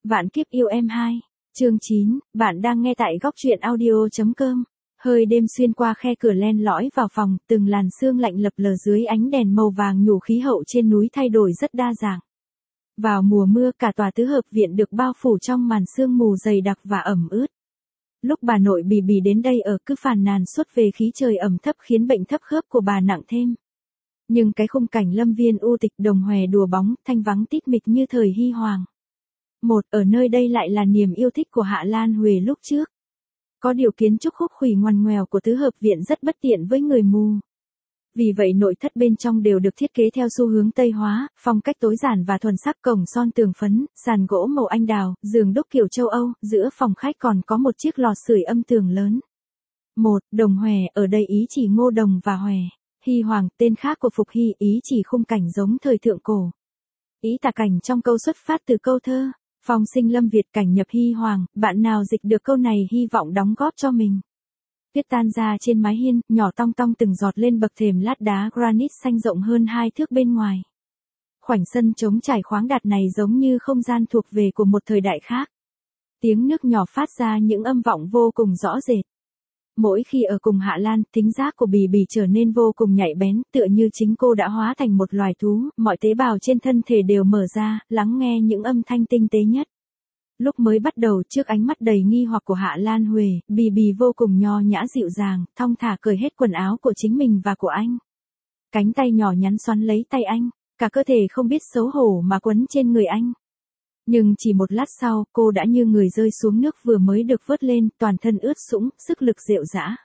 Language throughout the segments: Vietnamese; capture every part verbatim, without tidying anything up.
Vạn kiếp yêu em hai. Chương chín, bạn đang nghe tại góc truyện audio chấm com. Hơi đêm xuyên qua khe cửa len lỏi vào phòng, từng làn sương lạnh lập lờ dưới ánh đèn màu vàng nhủ khí hậu trên núi thay đổi rất đa dạng. Vào mùa mưa cả tòa tứ hợp viện được bao phủ trong màn sương mù dày đặc và ẩm ướt. Lúc bà nội Bì Bì đến đây ở cứ phàn nàn suốt về khí trời ẩm thấp khiến bệnh thấp khớp của bà nặng thêm. Nhưng cái khung cảnh lâm viên u tịch đồng hòe đùa bóng thanh vắng tít mịch như thời hy hoàng. Một, ở nơi đây lại là niềm yêu thích của Hạ Lan Huệ lúc trước. Có điều kiến trúc khúc khuỷu ngoằn ngoèo của tứ hợp viện rất bất tiện với người mù. Vì vậy nội thất bên trong đều được thiết kế theo xu hướng Tây hóa, phong cách tối giản và thuần sắc, cổng son tường phấn, sàn gỗ màu anh đào, giường đúc kiểu châu Âu, giữa phòng khách còn có một chiếc lò sưởi âm tường lớn. Một, đồng hòe, ở đây ý chỉ ngô đồng và hòe. Hy hoàng, tên khác của Phục Hy, ý chỉ khung cảnh giống thời thượng cổ. Ý tả cảnh trong câu xuất phát từ câu thơ, phong sinh lâm Việt cảnh nhập hy hoàng, bạn nào dịch được câu này hy vọng đóng góp cho mình. Tuyết tan ra trên mái hiên, nhỏ tong tong từng giọt lên bậc thềm lát đá granite xanh rộng hơn hai thước bên ngoài. Khoảnh sân trống trải khoáng đạt này giống như không gian thuộc về của một thời đại khác. Tiếng nước nhỏ phát ra những âm vọng vô cùng rõ rệt. Mỗi khi ở cùng Hạ Lan, thính giác của Bì Bì trở nên vô cùng nhạy bén, tựa như chính cô đã hóa thành một loài thú, mọi tế bào trên thân thể đều mở ra, lắng nghe những âm thanh tinh tế nhất. Lúc mới bắt đầu, trước ánh mắt đầy nghi hoặc của Hạ Lan Huệ, Bì Bì vô cùng nho nhã dịu dàng, thong thả cởi hết quần áo của chính mình và của anh. Cánh tay nhỏ nhắn xoắn lấy tay anh, cả cơ thể không biết xấu hổ mà quấn trên người anh. Nhưng chỉ một lát sau, cô đã như người rơi xuống nước vừa mới được vớt lên, toàn thân ướt sũng, sức lực rệu rã.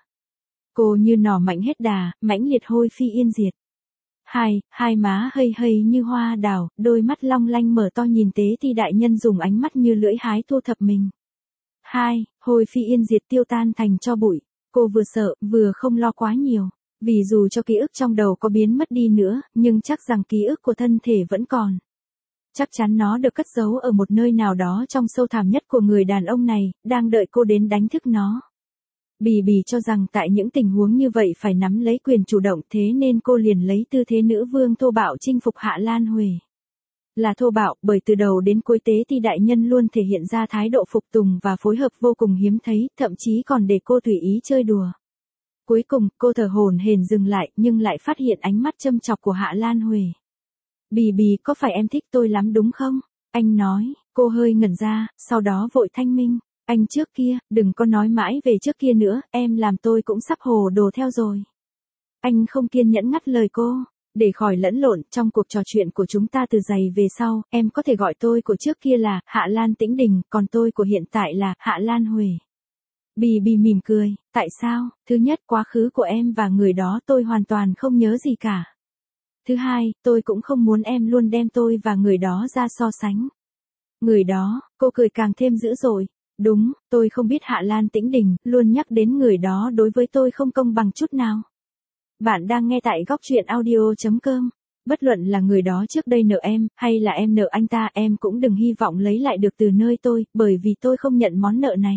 Cô như nỏ mạnh hết đà, mãnh liệt hôi phi yên diệt. Hai, hai má hây hây như hoa đào, đôi mắt long lanh mở to nhìn Tế Ti đại nhân dùng ánh mắt như lưỡi hái thu thập mình. Hai, hôi phi yên diệt tiêu tan thành tro bụi. Cô vừa sợ, vừa không lo quá nhiều. Vì dù cho ký ức trong đầu có biến mất đi nữa, nhưng chắc rằng ký ức của thân thể vẫn còn. Chắc chắn nó được cất giấu ở một nơi nào đó trong sâu thẳm nhất của người đàn ông này, đang đợi cô đến đánh thức nó. Bì Bì cho rằng tại những tình huống như vậy phải nắm lấy quyền chủ động, thế nên cô liền lấy tư thế nữ vương thô bạo chinh phục Hạ Lan Huệ. Là thô bạo, bởi từ đầu đến cuối Tế Ti đại nhân luôn thể hiện ra thái độ phục tùng và phối hợp vô cùng hiếm thấy, thậm chí còn để cô tùy ý chơi đùa. Cuối cùng, cô thở hổn hển dừng lại, nhưng lại phát hiện ánh mắt châm chọc của Hạ Lan Huệ. Bì Bì, có phải em thích tôi lắm đúng không? Anh nói. Cô hơi ngẩn ra, sau đó vội thanh minh. Anh trước kia, đừng có nói mãi về trước kia nữa, em làm tôi cũng sắp hồ đồ theo rồi. Anh không kiên nhẫn ngắt lời cô. Để khỏi lẫn lộn, trong cuộc trò chuyện của chúng ta từ giày về sau, em có thể gọi tôi của trước kia là Hạ Lan Tĩnh Đình, còn tôi của hiện tại là Hạ Lan Huệ. Bì Bì mỉm cười. Tại sao? Thứ nhất, quá khứ của em và người đó tôi hoàn toàn không nhớ gì cả. Thứ hai, tôi cũng không muốn em luôn đem tôi và người đó ra so sánh. Người đó, cô cười càng thêm dữ dội. Đúng, tôi không biết Hạ Lan Tĩnh Đình, luôn nhắc đến người đó đối với tôi không công bằng chút nào. Bạn đang nghe tại góc truyện audio chấm com. Bất luận là người đó trước đây nợ em, hay là em nợ anh ta, em cũng đừng hy vọng lấy lại được từ nơi tôi, bởi vì tôi không nhận món nợ này.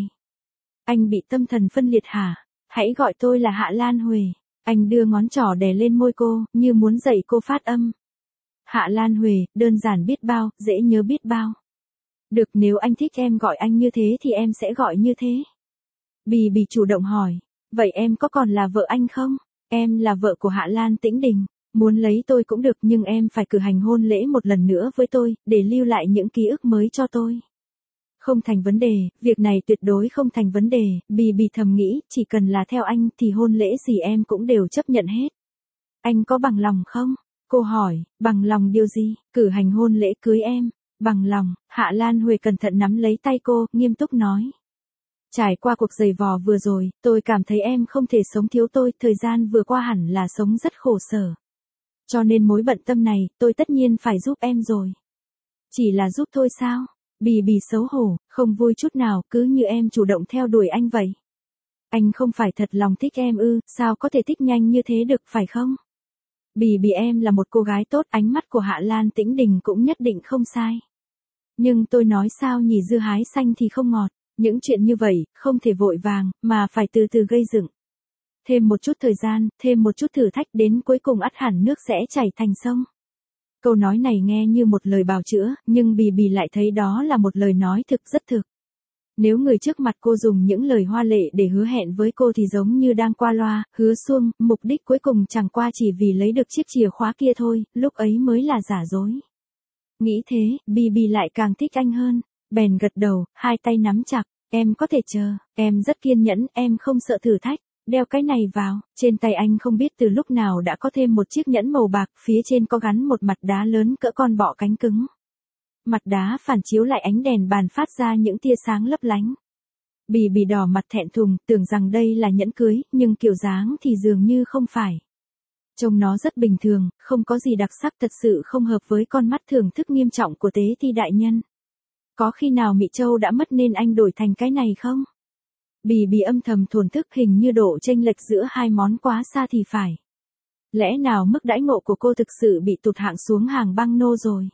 Anh bị tâm thần phân liệt hả? Hãy gọi tôi là Hạ Lan Huệ. Anh đưa ngón trỏ đè lên môi cô, như muốn dạy cô phát âm. Hạ Lan Huệ, đơn giản biết bao, dễ nhớ biết bao. Được, nếu anh thích em gọi anh như thế thì em sẽ gọi như thế. Bì Bì chủ động hỏi, vậy em có còn là vợ anh không? Em là vợ của Hạ Lan Tĩnh Đình, muốn lấy tôi cũng được nhưng em phải cử hành hôn lễ một lần nữa với tôi, để lưu lại những ký ức mới cho tôi. Không thành vấn đề, việc này tuyệt đối không thành vấn đề, Bì Bì thầm nghĩ, chỉ cần là theo anh thì hôn lễ gì em cũng đều chấp nhận hết. Anh có bằng lòng không? Cô hỏi, bằng lòng điều gì? Cử hành hôn lễ cưới em. Bằng lòng. Hạ Lan Huệ cẩn thận nắm lấy tay cô, nghiêm túc nói. Trải qua cuộc giày vò vừa rồi, tôi cảm thấy em không thể sống thiếu tôi, thời gian vừa qua hẳn là sống rất khổ sở. Cho nên mối bận tâm này, tôi tất nhiên phải giúp em rồi. Chỉ là giúp thôi sao? Bì Bì xấu hổ, không vui chút nào, cứ như em chủ động theo đuổi anh vậy. Anh không phải thật lòng thích em ư, sao có thể thích nhanh như thế được phải không? Bì Bì, em là một cô gái tốt, ánh mắt của Hạ Lan Tĩnh Đình cũng nhất định không sai. Nhưng tôi nói sao nhỉ, dưa hái xanh thì không ngọt, những chuyện như vậy, không thể vội vàng, mà phải từ từ gây dựng. Thêm một chút thời gian, thêm một chút thử thách, đến cuối cùng ắt hẳn nước sẽ chảy thành sông. Câu nói này nghe như một lời bào chữa, nhưng Bì Bì lại thấy đó là một lời nói thực rất thực. Nếu người trước mặt cô dùng những lời hoa lệ để hứa hẹn với cô thì giống như đang qua loa, hứa suông, mục đích cuối cùng chẳng qua chỉ vì lấy được chiếc chìa khóa kia thôi, lúc ấy mới là giả dối. Nghĩ thế, Bì Bì lại càng thích anh hơn, bèn gật đầu, hai tay nắm chặt, em có thể chờ, em rất kiên nhẫn, em không sợ thử thách. Đeo cái này vào, trên tay anh không biết từ lúc nào đã có thêm một chiếc nhẫn màu bạc, phía trên có gắn một mặt đá lớn cỡ con bọ cánh cứng. Mặt đá phản chiếu lại ánh đèn bàn phát ra những tia sáng lấp lánh. Bì Bì đỏ mặt thẹn thùng, tưởng rằng đây là nhẫn cưới, nhưng kiểu dáng thì dường như không phải. Trông nó rất bình thường, không có gì đặc sắc, thật sự không hợp với con mắt thưởng thức nghiêm trọng của Tế Thi đại nhân. Có khi nào Mị Châu đã mất nên anh đổi thành cái này không? Bì Bì âm thầm thổn thức, hình như độ chênh lệch giữa hai món quá xa thì phải. Lẽ nào mức đãi ngộ của cô thực sự bị tụt hạng xuống hàng băng nô rồi?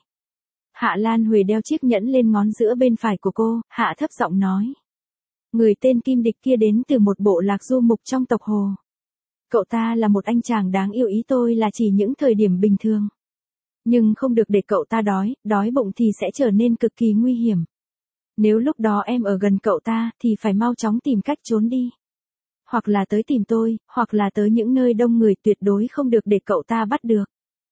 Hạ Lan Huệ đeo chiếc nhẫn lên ngón giữa bên phải của cô, hạ thấp giọng nói. Người tên Kim Địch kia đến từ một bộ lạc du mục trong tộc Hồ. Cậu ta là một anh chàng đáng yêu, ý tôi là chỉ những thời điểm bình thường. Nhưng không được để cậu ta đói, đói bụng thì sẽ trở nên cực kỳ nguy hiểm. Nếu lúc đó em ở gần cậu ta, thì phải mau chóng tìm cách trốn đi. Hoặc là tới tìm tôi, hoặc là tới những nơi đông người, tuyệt đối không được để cậu ta bắt được.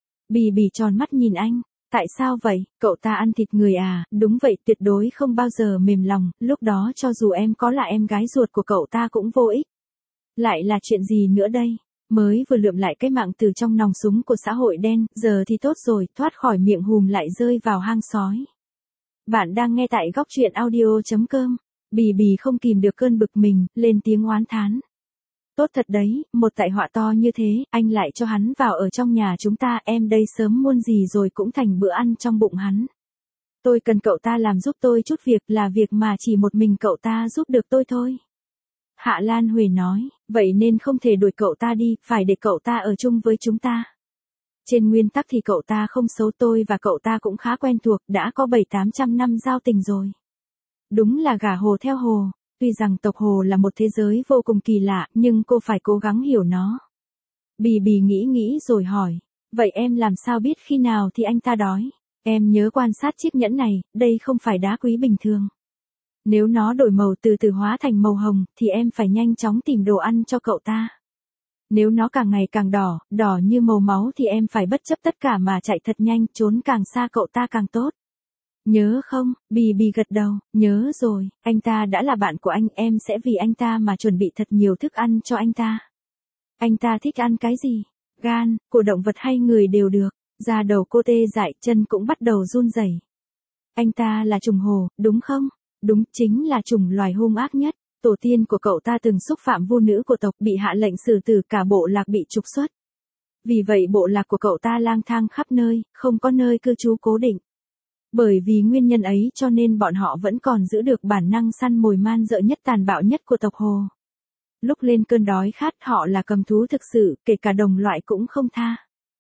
Bì Bì tròn mắt nhìn anh. Tại sao vậy, cậu ta ăn thịt người à? Đúng vậy, tuyệt đối không bao giờ mềm lòng, lúc đó cho dù em có là em gái ruột của cậu ta cũng vô ích. Lại là chuyện gì nữa đây? Mới vừa lượm lại cái mạng từ trong nòng súng của xã hội đen, giờ thì tốt rồi, thoát khỏi miệng hùm lại rơi vào hang sói. Bạn đang nghe tại góc truyện audio chấm com. Bì Bì không kìm được cơn bực mình, lên tiếng oán thán. Tốt thật đấy, một tai họa to như thế, anh lại cho hắn vào ở trong nhà chúng ta, em đây sớm muộn gì rồi cũng thành bữa ăn trong bụng hắn. Tôi cần cậu ta làm giúp tôi chút việc, là việc mà chỉ một mình cậu ta giúp được tôi thôi. Hạ Lan Huệ nói, vậy nên không thể đuổi cậu ta đi, phải để cậu ta ở chung với chúng ta. Trên nguyên tắc thì cậu ta không xấu, tôi và cậu ta cũng khá quen thuộc, đã có bảy tám trăm năm giao tình rồi. Đúng là gả hồ theo hồ. Tuy rằng tộc Hồ là một thế giới vô cùng kỳ lạ, nhưng cô phải cố gắng hiểu nó. Bì Bì nghĩ nghĩ rồi hỏi, vậy em làm sao biết khi nào thì anh ta đói? Em nhớ quan sát chiếc nhẫn này, đây không phải đá quý bình thường. Nếu nó đổi màu từ từ hóa thành màu hồng, thì em phải nhanh chóng tìm đồ ăn cho cậu ta. Nếu nó càng ngày càng đỏ, đỏ như màu máu thì em phải bất chấp tất cả mà chạy thật nhanh, trốn càng xa cậu ta càng tốt. Nhớ không? Bì Bì gật đầu, nhớ rồi, anh ta đã là bạn của anh, em sẽ vì anh ta mà chuẩn bị thật nhiều thức ăn cho anh ta. Anh ta thích ăn cái gì? Gan, của động vật hay người đều được. Da đầu cô tê dại, chân cũng bắt đầu run rẩy. Anh ta là trùng hồ, đúng không? Đúng, chính là chủng loài hung ác nhất. Tổ tiên của cậu ta từng xúc phạm vô nữ của tộc, bị hạ lệnh xử tử, cả bộ lạc bị trục xuất. Vì vậy bộ lạc của cậu ta lang thang khắp nơi, không có nơi cư trú cố định. Bởi vì nguyên nhân ấy cho nên bọn họ vẫn còn giữ được bản năng săn mồi man dợ nhất, tàn bạo nhất của tộc Hồ. Lúc lên cơn đói khát họ là cầm thú thực sự, kể cả đồng loại cũng không tha.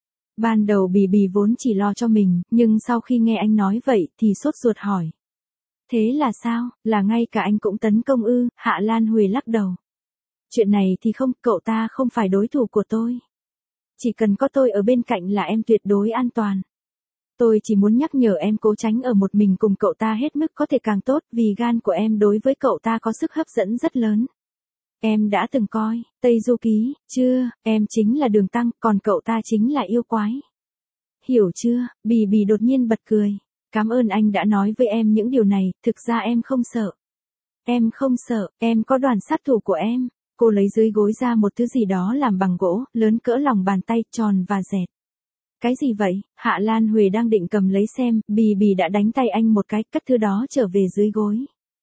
Ban đầu Bì Bì vốn chỉ lo cho mình, nhưng sau khi nghe anh nói vậy thì sốt ruột hỏi. Thế là sao, là ngay cả anh cũng tấn công ư? Hạ Lan Huệ lắc đầu. Chuyện này thì không, cậu ta không phải đối thủ của tôi. Chỉ cần có tôi ở bên cạnh là em tuyệt đối an toàn. Tôi chỉ muốn nhắc nhở em cố tránh ở một mình cùng cậu ta hết mức có thể càng tốt, vì gan của em đối với cậu ta có sức hấp dẫn rất lớn. Em đã từng coi Tây Du Ký, chưa? Em chính là Đường Tăng, còn cậu ta chính là yêu quái. Hiểu chưa? Bì Bì đột nhiên bật cười. Cảm ơn anh đã nói với em những điều này, thực ra em không sợ. Em không sợ, em có đoàn sát thủ của em. Cô lấy dưới gối ra một thứ gì đó làm bằng gỗ, lớn cỡ lòng bàn tay, tròn và dẹt. Cái gì vậy? Hạ Lan Huệ đang định cầm lấy xem, Bì Bì đã đánh tay anh một cái, cất thứ đó trở về dưới gối.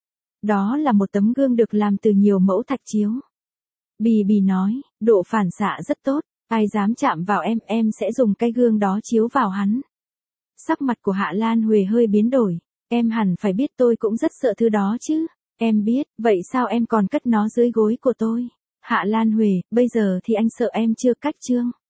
Đó là một tấm gương được làm từ nhiều mẫu thạch chiếu. Bì Bì nói, độ phản xạ rất tốt, ai dám chạm vào em, em sẽ dùng cái gương đó chiếu vào hắn. Sắc mặt của Hạ Lan Huệ hơi biến đổi, em hẳn phải biết tôi cũng rất sợ thứ đó chứ. Em biết, vậy sao em còn cất nó dưới gối của tôi? Hạ Lan Huệ, bây giờ thì anh sợ em chưa cách chương.